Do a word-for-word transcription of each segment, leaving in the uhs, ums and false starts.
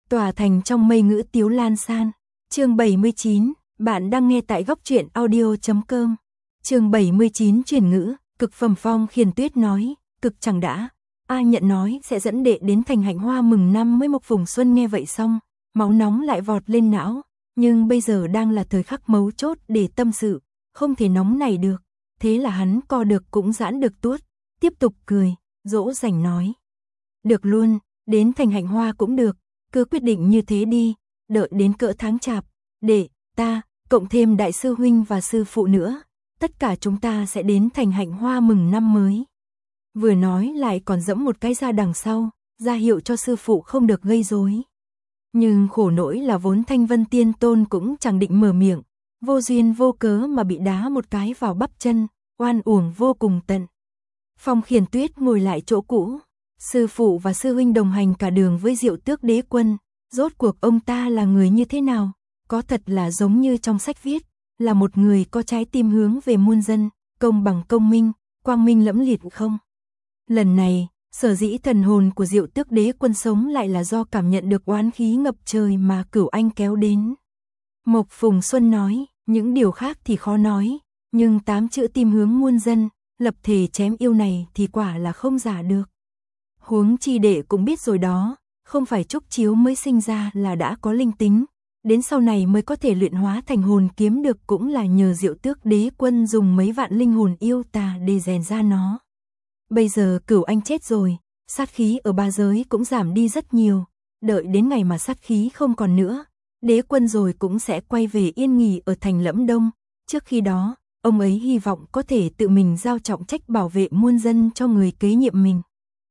Tòa thành trong mây ngữ tiếu lan san. Chương bảy mươi chín, bạn đang nghe tại góc truyện audio chấm com. Chương bảy mươi chín chuyển ngữ, Cực Phẩm. Phong Khiển Tuyết nói, cực chẳng đã. A Nhận nói sẽ dẫn đệ đến thành Hạnh Hoa mừng năm mới Mộc Phùng Xuân nghe vậy xong, máu nóng lại vọt lên não, nhưng bây giờ đang là thời khắc mấu chốt để tâm sự, không thể nóng này được. Thế là hắn co được cũng giãn được tuốt, tiếp tục cười, dỗ dành nói. Được luôn, đến thành Hạnh Hoa cũng được, cứ quyết định như thế đi, đợi đến cỡ tháng chạp, để ta, cộng thêm đại sư huynh và sư phụ nữa, tất cả chúng ta sẽ đến thành Hạnh Hoa mừng năm mới. Vừa nói lại còn dẫm một cái ra đằng sau, ra hiệu cho sư phụ không được gây rối. Nhưng khổ nỗi là vốn Thanh Vân Tiên Tôn cũng chẳng định mở miệng, vô duyên vô cớ mà bị đá một cái vào bắp chân, oan uổng vô cùng tận. Phong Khiển Tuyết ngồi lại chỗ cũ, sư phụ và sư huynh đồng hành cả đường với Diệu Tước Đế Quân, rốt cuộc ông ta là người như thế nào? Có thật là giống như trong sách viết, là một người có trái tim hướng về muôn dân, công bằng công minh, quang minh lẫm liệt không? Lần này, sở dĩ thần hồn của Diệu Tước Đế Quân sống lại là do cảm nhận được oán khí ngập trời mà Cửu Anh kéo đến. Mộc Phùng Xuân nói, những điều khác thì khó nói, nhưng tám chữ tim hướng muôn dân, lập thể chém yêu này thì quả là không giả được. Huống chi đệ cũng biết rồi đó, không phải Trúc Chiếu mới sinh ra là đã có linh tính, đến sau này mới có thể luyện hóa thành hồn kiếm được cũng là nhờ Diệu Tước Đế Quân dùng mấy vạn linh hồn yêu tà để rèn ra nó. Bây giờ Cửu Anh chết rồi, sát khí ở ba giới cũng giảm đi rất nhiều, đợi đến ngày mà sát khí không còn nữa, Đế Quân rồi cũng sẽ quay về yên nghỉ ở thành Lẫm Đông, trước khi đó, ông ấy hy vọng có thể tự mình giao trọng trách bảo vệ muôn dân cho người kế nhiệm mình.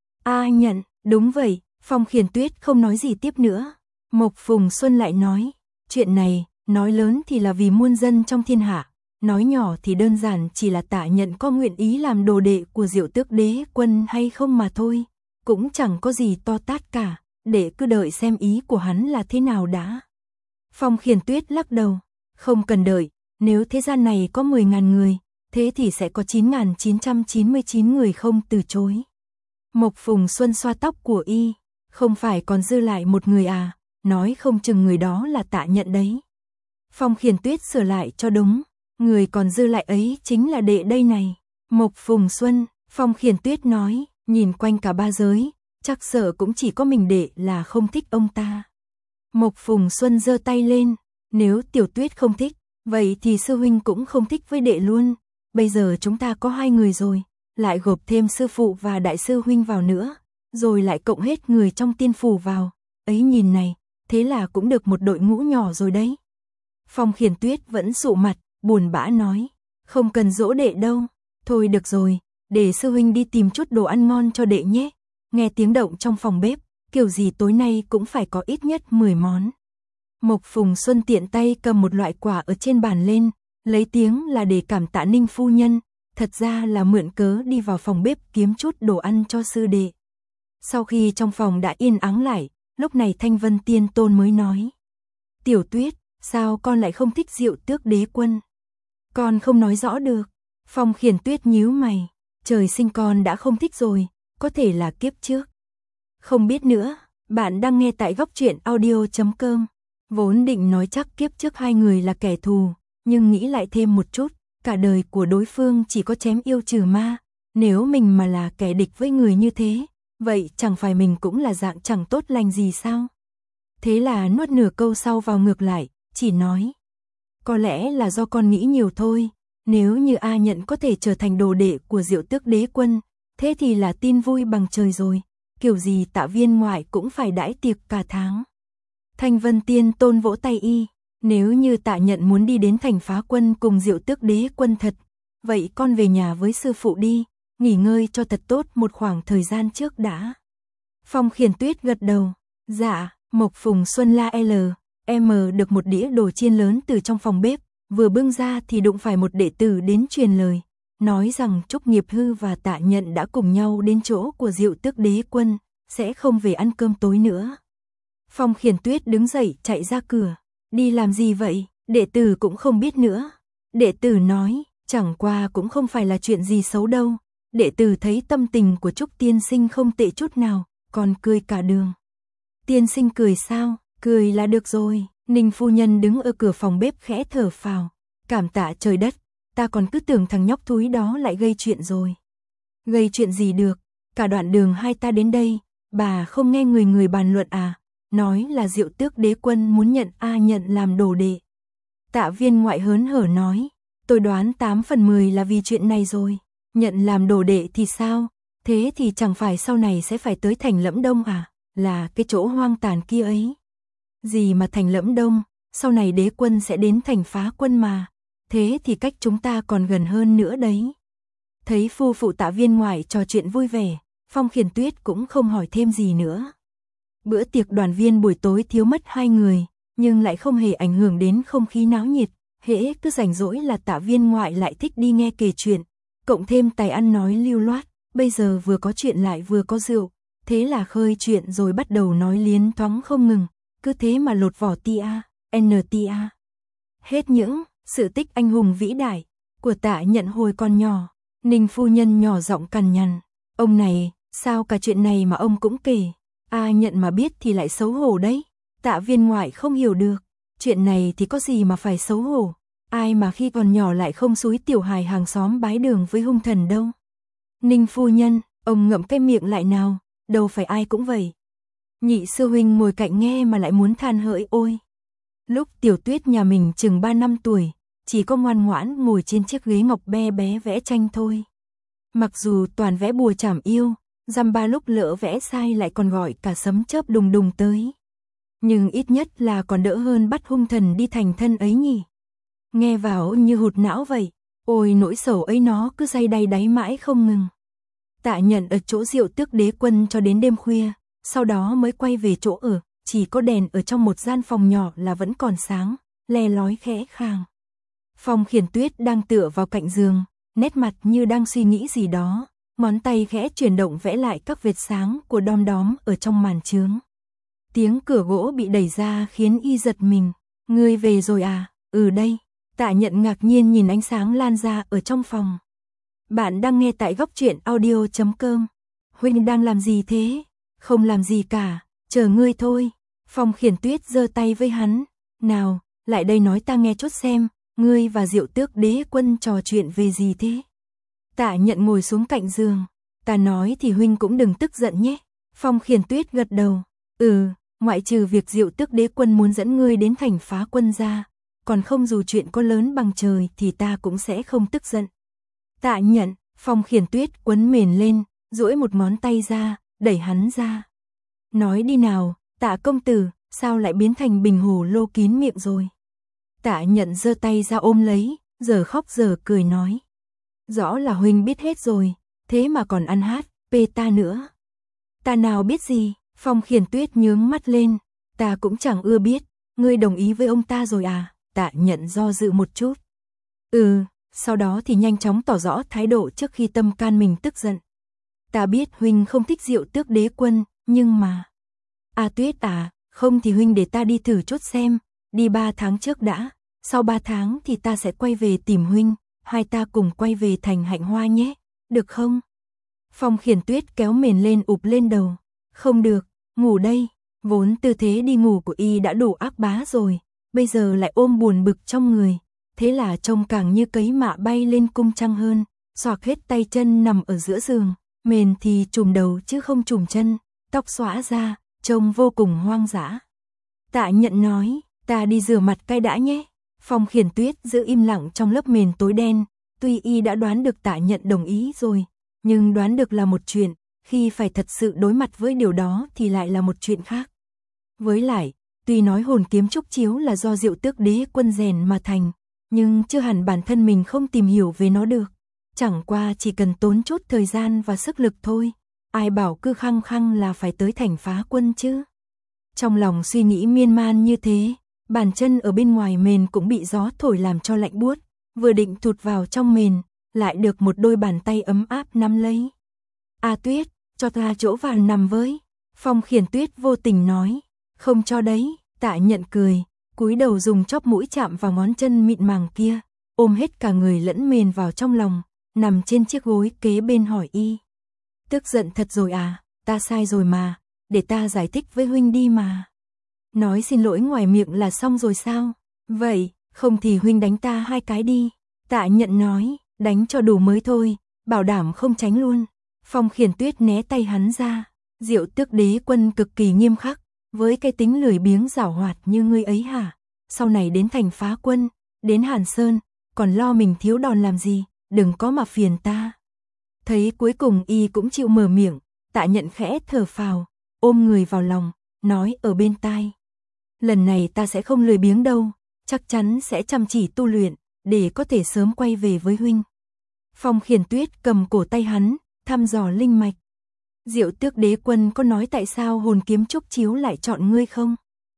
A Nhận, đúng vậy, Phong Khiển Tuyết không nói gì tiếp nữa. Mộc Phùng Xuân lại nói, chuyện này, nói lớn thì là vì muôn dân trong thiên hạ, nói nhỏ thì đơn giản chỉ là Tạ Nhận có nguyện ý làm đồ đệ của Diệu Tước Đế Quân hay không mà thôi, cũng chẳng có gì to tát cả, để cứ đợi xem ý của hắn là thế nào đã. Phong Khiển Tuyết lắc đầu, không cần đợi, nếu thế gian này có mười nghìn người, thế thì sẽ có chín nghìn chín trăm chín mươi chín người không từ chối. Mộc Phùng Xuân xoa tóc của y, không phải còn dư lại một người à, nói không chừng người đó là Tạ Nhận đấy. Phong Khiển Tuyết sửa lại cho đúng, người còn dư lại ấy chính là đệ đây này. Mộc Phùng Xuân, Phong Khiển Tuyết nói, nhìn quanh cả ba giới, chắc sợ cũng chỉ có mình đệ là không thích ông ta. Mộc Phùng Xuân giơ tay lên, nếu Tiểu Tuyết không thích, vậy thì sư huynh cũng không thích với đệ luôn, bây giờ chúng ta có hai người rồi, lại gộp thêm sư phụ và đại sư huynh vào nữa, rồi lại cộng hết người trong tiên phủ vào, ấy nhìn này, thế là cũng được một đội ngũ nhỏ rồi đấy. Phong Khiển Tuyết vẫn sụ mặt, buồn bã nói, không cần dỗ đệ đâu, thôi được rồi, để sư huynh đi tìm chút đồ ăn ngon cho đệ nhé. Nghe tiếng động trong phòng bếp, kiểu gì tối nay cũng phải có ít nhất mười món. Mộc Phùng Xuân tiện tay cầm một loại quả ở trên bàn lên, lấy tiếng là để cảm tạ Ninh phu nhân, thật ra là mượn cớ đi vào phòng bếp kiếm chút đồ ăn cho sư đệ. Sau khi trong phòng đã yên ắng lại, lúc này Thanh Vân Tiên Tôn mới nói, Tiểu Tuyết, sao con lại không thích Diệu Tước Đế Quân? Con không nói rõ được. Phong Khiển Tuyết nhíu mày, trời sinh con đã không thích rồi, có thể là kiếp trước. Không biết nữa, bạn đang nghe tại góc truyện audio chấm com. Vốn định nói chắc kiếp trước hai người là kẻ thù, nhưng nghĩ lại thêm một chút, cả đời của đối phương chỉ có chém yêu trừ ma, nếu mình mà là kẻ địch với người như thế, vậy chẳng phải mình cũng là dạng chẳng tốt lành gì sao? Thế là nuốt nửa câu sau vào ngược lại, chỉ nói, có lẽ là do con nghĩ nhiều thôi, nếu như A Nhận có thể trở thành đồ đệ của Diệu Tước Đế Quân, thế thì là tin vui bằng trời rồi, kiểu gì Tạ viên ngoại cũng phải đãi tiệc cả tháng. Thanh Vân Tiên Tôn vỗ tay y, nếu như Tạ Nhận muốn đi đến thành Phá Quân cùng Diệu Tước Đế Quân thật, vậy con về nhà với sư phụ đi, nghỉ ngơi cho thật tốt một khoảng thời gian trước đã. Phong Khiển Tuyết gật đầu, dạ. Mộc Phùng Xuân la L, M được một đĩa đồ chiên lớn từ trong phòng bếp, vừa bưng ra thì đụng phải một đệ tử đến truyền lời, nói rằng Trúc Nghiệp Hư và Tạ Nhận đã cùng nhau đến chỗ của Diệu Tước Đế Quân, sẽ không về ăn cơm tối nữa. Phong Khiển Tuyết đứng dậy chạy ra cửa, đi làm gì vậy? Đệ tử cũng không biết nữa. Đệ tử nói, chẳng qua cũng không phải là chuyện gì xấu đâu. Đệ tử thấy tâm tình của Trúc tiên sinh không tệ chút nào, còn cười cả đường. Tiên sinh cười sao? Cười là được rồi. Ninh phu nhân đứng ở cửa phòng bếp khẽ thở phào. Cảm tạ trời đất, ta còn cứ tưởng thằng nhóc thúi đó lại gây chuyện rồi. Gây chuyện gì được, cả đoạn đường hai ta đến đây, bà không nghe người người bàn luận à, nói là Diệu Tước Đế Quân muốn nhận A Nhận làm đồ đệ. Tạ Viên Ngoại hớn hở nói, tôi đoán tám phần mười là vì chuyện này rồi, nhận làm đồ đệ thì sao, thế thì chẳng phải sau này sẽ phải tới thành Lẫm Đông à, là cái chỗ hoang tàn kia ấy. Gì mà thành Lẫm Đông, sau này đế quân sẽ đến thành Phá Quân mà, thế thì cách chúng ta còn gần hơn nữa đấy. Thấy phu phụ Tạ Viên Ngoại trò chuyện vui vẻ, Phong Khiển Tuyết cũng không hỏi thêm gì nữa. Bữa tiệc đoàn viên buổi tối thiếu mất hai người, nhưng lại không hề ảnh hưởng đến không khí náo nhiệt, hễ cứ rảnh rỗi là Tạ Viên Ngoại lại thích đi nghe kể chuyện, cộng thêm tài ăn nói lưu loát, bây giờ vừa có chuyện lại vừa có rượu, thế là khơi chuyện rồi bắt đầu nói liến thoáng không ngừng, cứ thế mà lột vỏ tia, en tia. Hết những sự tích anh hùng vĩ đại của Tạ Nhận hồi còn nhỏ, Ninh phu nhân nhỏ giọng cằn nhằn, ông này, sao cả chuyện này mà ông cũng kể, A Nhận mà biết thì lại xấu hổ đấy. Tạ Viên Ngoại không hiểu được, chuyện này thì có gì mà phải xấu hổ, ai mà khi còn nhỏ lại không xúi tiểu hài hàng xóm bái đường với hung thần đâu. Ninh phu nhân, ông ngậm cái miệng lại nào, đâu phải ai cũng vậy. Nhị sư huynh ngồi cạnh nghe mà lại muốn than hỡi ôi. Lúc Tiểu Tuyết nhà mình chừng ba năm tuổi, chỉ có ngoan ngoãn ngồi trên chiếc ghế ngọc be bé vẽ tranh thôi. Mặc dù toàn vẽ bùa trảm yêu, dăm ba lúc lỡ vẽ sai lại còn gọi cả sấm chớp đùng đùng tới. Nhưng ít nhất là còn đỡ hơn bắt hung thần đi thành thân ấy nhỉ. Nghe vào như hụt não vậy, ôi nỗi sầu ấy nó cứ day đay đáy mãi không ngừng. Tạ Nhận ở chỗ Diệu Tước Đế Quân cho đến đêm khuya, sau đó mới quay về chỗ ở, chỉ có đèn ở trong một gian phòng nhỏ là vẫn còn sáng, le lói khẽ khàng. Phong Khiển Tuyết đang tựa vào cạnh giường, nét mặt như đang suy nghĩ gì đó, ngón tay khẽ chuyển động vẽ lại các vệt sáng của đom đóm ở trong màn chướng. Tiếng cửa gỗ bị đẩy ra khiến y giật mình. Ngươi về rồi à? Ừ đây. Tạ Nhận ngạc nhiên nhìn ánh sáng lan ra ở trong phòng. Bạn đang nghe tại góc truyện audio chấm com. Huynh đang làm gì thế? Không làm gì cả, chờ ngươi thôi. Phong Khiển Tuyết giơ tay với hắn. Nào, lại đây nói ta nghe chút xem, ngươi và Diệu Tước Đế Quân trò chuyện về gì thế? Tạ Nhận ngồi xuống cạnh giường. Ta nói thì huynh cũng đừng tức giận nhé. Phong Khiển Tuyết gật đầu. Ừ, ngoại trừ việc Diệu Tước Đế Quân muốn dẫn ngươi đến thành Phá Quân ra, còn không dù chuyện có lớn bằng trời thì ta cũng sẽ không tức giận. Tạ Nhận, Phong Khiển Tuyết quấn mền lên, duỗi một ngón tay ra, đẩy hắn ra. Nói đi nào, Tạ công tử, sao lại biến thành bình hồ lô kín miệng rồi? Tạ Nhận giơ tay ra ôm lấy, giờ khóc giờ cười nói. Rõ là huynh biết hết rồi, thế mà còn ăn hát, pê ta nữa. Ta nào biết gì? Phong Khiển Tuyết nhướng mắt lên, ta cũng chẳng ưa biết, ngươi đồng ý với ông ta rồi à? Tạ Nhận do dự một chút. Ừ, sau đó thì nhanh chóng tỏ rõ thái độ trước khi tâm can mình tức giận. Ta biết huynh không thích Diệu Tước Đế Quân, nhưng mà... À Tuyết à, không thì huynh để ta đi thử chốt xem, đi ba tháng trước đã, sau ba tháng thì ta sẽ quay về tìm huynh, hai ta cùng quay về thành Hạnh Hoa nhé, được không? Phong Khiển Tuyết kéo mền lên ụp lên đầu. Không được, ngủ đây, vốn tư thế đi ngủ của y đã đủ ác bá rồi, bây giờ lại ôm buồn bực trong người, thế là trông càng như cấy mạ bay lên cung trăng hơn, xoạc hết tay chân nằm ở giữa giường, mền thì trùm đầu chứ không trùm chân, tóc xõa ra, trông vô cùng hoang dã. Tạ Nhận nói, ta đi rửa mặt cái đã nhé. Phong Khiển Tuyết giữ im lặng trong lớp mền tối đen, tuy y đã đoán được Tạ Nhận đồng ý rồi, nhưng đoán được là một chuyện, khi phải thật sự đối mặt với điều đó thì lại là một chuyện khác. Với lại, tuy nói hồn kiếm trúc chiếu là do Diệu Tước Đế Quân rèn mà thành, nhưng chưa hẳn bản thân mình không tìm hiểu về nó được. Chẳng qua chỉ cần tốn chút thời gian và sức lực thôi, ai bảo cứ khăng khăng là phải tới thành Phá Quân chứ. Trong lòng suy nghĩ miên man như thế, bàn chân ở bên ngoài mền cũng bị gió thổi làm cho lạnh buốt, vừa định thụt vào trong mền, lại được một đôi bàn tay ấm áp nắm lấy. A Tuyết, cho ta chỗ vào nằm với. Phong Khiển Tuyết vô tình nói. Không cho đấy. Tạ Nhận cười, cúi đầu dùng chóp mũi chạm vào ngón chân mịn màng kia, ôm hết cả người lẫn mền vào trong lòng, nằm trên chiếc gối kế bên hỏi y. Tức giận thật rồi à? Ta sai rồi mà, để ta giải thích với huynh đi mà. Nói xin lỗi ngoài miệng là xong rồi sao? Vậy, không thì huynh đánh ta hai cái đi. Tạ Nhận nói, đánh cho đủ mới thôi, bảo đảm không tránh luôn. Phong Khiển Tuyết né tay hắn ra. Diệu Tước Đế Quân cực kỳ nghiêm khắc, với cái tính lười biếng giảo hoạt như ngươi ấy hả? Sau này đến thành phá quân, đến Hàn Sơn, còn lo mình thiếu đòn làm gì, đừng có mà phiền ta. Thấy cuối cùng y cũng chịu mở miệng, Tạ Nhận khẽ thở phào, ôm người vào lòng, nói ở bên tai. Lần này ta sẽ không lười biếng đâu, chắc chắn sẽ chăm chỉ tu luyện, để có thể sớm quay về với huynh. Phong Khiển Tuyết cầm cổ tay hắn, thăm dò linh mạch. Diệu Tước Đế Quân có nói tại sao hồn kiếm trúc chiếu lại chọn ngươi không?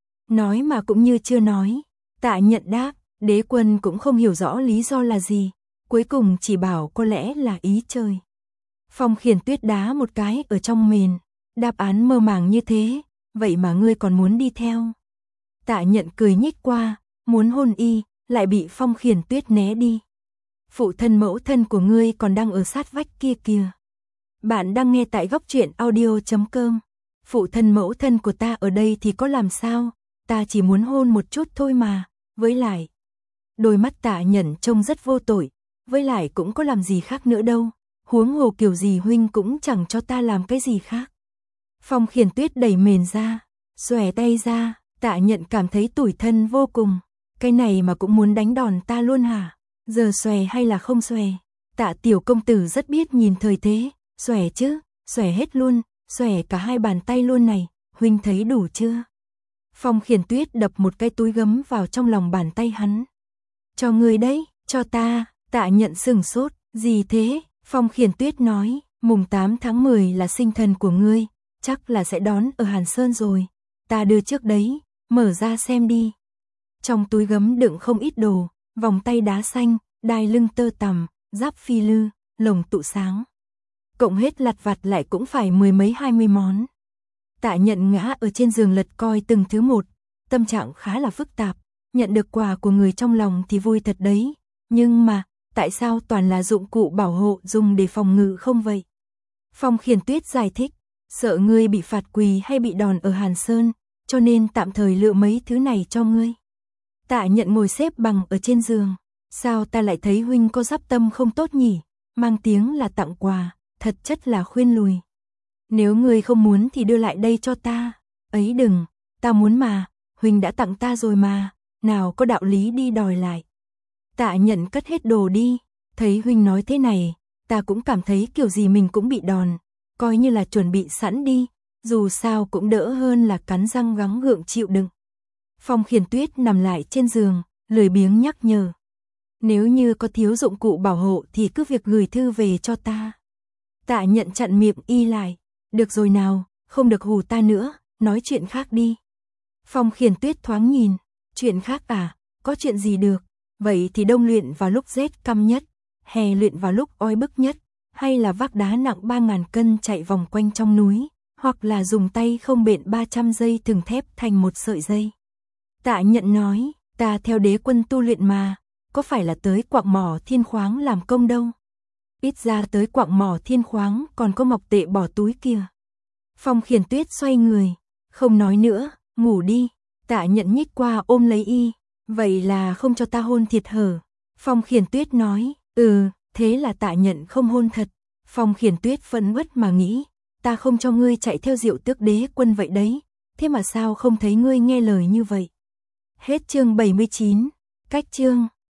Nói mà cũng như chưa nói. Tạ Nhận đáp, Đế Quân cũng không hiểu rõ lý do là gì, cuối cùng chỉ bảo có lẽ là ý trời. Phong Khiển Tuyết đá một cái ở trong mền, đáp án mơ màng như thế, vậy mà ngươi còn muốn đi theo. Tạ Nhận cười nhích qua, muốn hôn y, lại bị Phong Khiển Tuyết né đi. Phụ thân mẫu thân của ngươi còn đang ở sát vách kia kìa. Bạn đang nghe tại góc truyện audio chấm com. Phụ thân mẫu thân của ta ở đây thì có làm sao, ta chỉ muốn hôn một chút thôi mà, với lại. Đôi mắt Tạ Nhận trông rất vô tội, với lại cũng có làm gì khác nữa đâu, huống hồ kiểu gì huynh cũng chẳng cho ta làm cái gì khác. Phong Khiển Tuyết đẩy mền ra, xòe tay ra, Tạ Nhận cảm thấy tủi thân vô cùng, cái này mà cũng muốn đánh đòn ta luôn hả, giờ xòe hay là không xòe? Tạ tiểu công tử rất biết nhìn thời thế, xòe chứ, xòe hết luôn, xòe cả hai bàn tay luôn này, huynh thấy đủ chưa? Phong Khiển Tuyết đập một cái túi gấm vào trong lòng bàn tay hắn. Cho ngươi đấy, cho ta. Tạ Nhận sừng sốt, gì thế? Phong Khiển Tuyết nói, mùng tám tháng mười là sinh thần của ngươi, chắc là sẽ đón ở Hàn Sơn rồi, ta đưa trước đấy, mở ra xem đi. Trong túi gấm đựng không ít đồ, vòng tay đá xanh, đai lưng tơ tằm, giáp phi lư, lồng tụ sáng. Cộng hết lặt vặt lại cũng phải mười mấy hai mươi món. Tạ Nhận ngã ở trên giường lật coi từng thứ một, tâm trạng khá là phức tạp, nhận được quà của người trong lòng thì vui thật đấy, nhưng mà, tại sao toàn là dụng cụ bảo hộ dùng để phòng ngự không vậy? Phong Khiển Tuyết giải thích, sợ ngươi bị phạt quỳ hay bị đòn ở Hàn Sơn, cho nên tạm thời lựa mấy thứ này cho ngươi. Tạ Nhận ngồi xếp bằng ở trên giường, sao ta lại thấy huynh có giáp tâm không tốt nhỉ, mang tiếng là tặng quà, thật chất là khuyên lùi. Nếu ngươi không muốn thì đưa lại đây cho ta, ấy đừng, ta muốn mà, huynh đã tặng ta rồi mà, nào có đạo lý đi đòi lại. Tạ Nhận cất hết đồ đi, thấy huynh nói thế này, ta cũng cảm thấy kiểu gì mình cũng bị đòn, coi như là chuẩn bị sẵn đi, dù sao cũng đỡ hơn là cắn răng gắng gượng chịu đựng. Phong Khiển Tuyết nằm lại trên giường, lười biếng nhắc nhở. Nếu như có thiếu dụng cụ bảo hộ thì cứ việc gửi thư về cho ta. Tạ Nhận chặn miệng y lại, được rồi nào, không được hù ta nữa, nói chuyện khác đi. Phong Khiển Tuyết thoáng nhìn, chuyện khác à, có chuyện gì được, vậy thì đông luyện vào lúc rét căm nhất, hè luyện vào lúc oi bức nhất, hay là vác đá nặng ba ngàn cân chạy vòng quanh trong núi, hoặc là dùng tay không bện ba trăm dây thừng thép thành một sợi dây. Tạ Nhận nói, ta theo Đế Quân tu luyện mà, có phải là tới quạng mỏ thiên khoáng làm công đâu. Ít ra tới quạng mỏ thiên khoáng còn có ngọc tệ bỏ túi kìa. Phong Khiển Tuyết xoay người, không nói nữa, ngủ đi. Tạ Nhận nhích qua ôm lấy y, vậy là không cho ta hôn thiệt hở. Phong Khiển Tuyết nói, ừ, thế là Tạ Nhận không hôn thật. Phong Khiển Tuyết phẫn uất mà nghĩ, ta không cho ngươi chạy theo Diệu Tước Đế Quân vậy đấy, thế mà sao không thấy ngươi nghe lời như vậy. Hết chương bảy mươi chín, cách chương.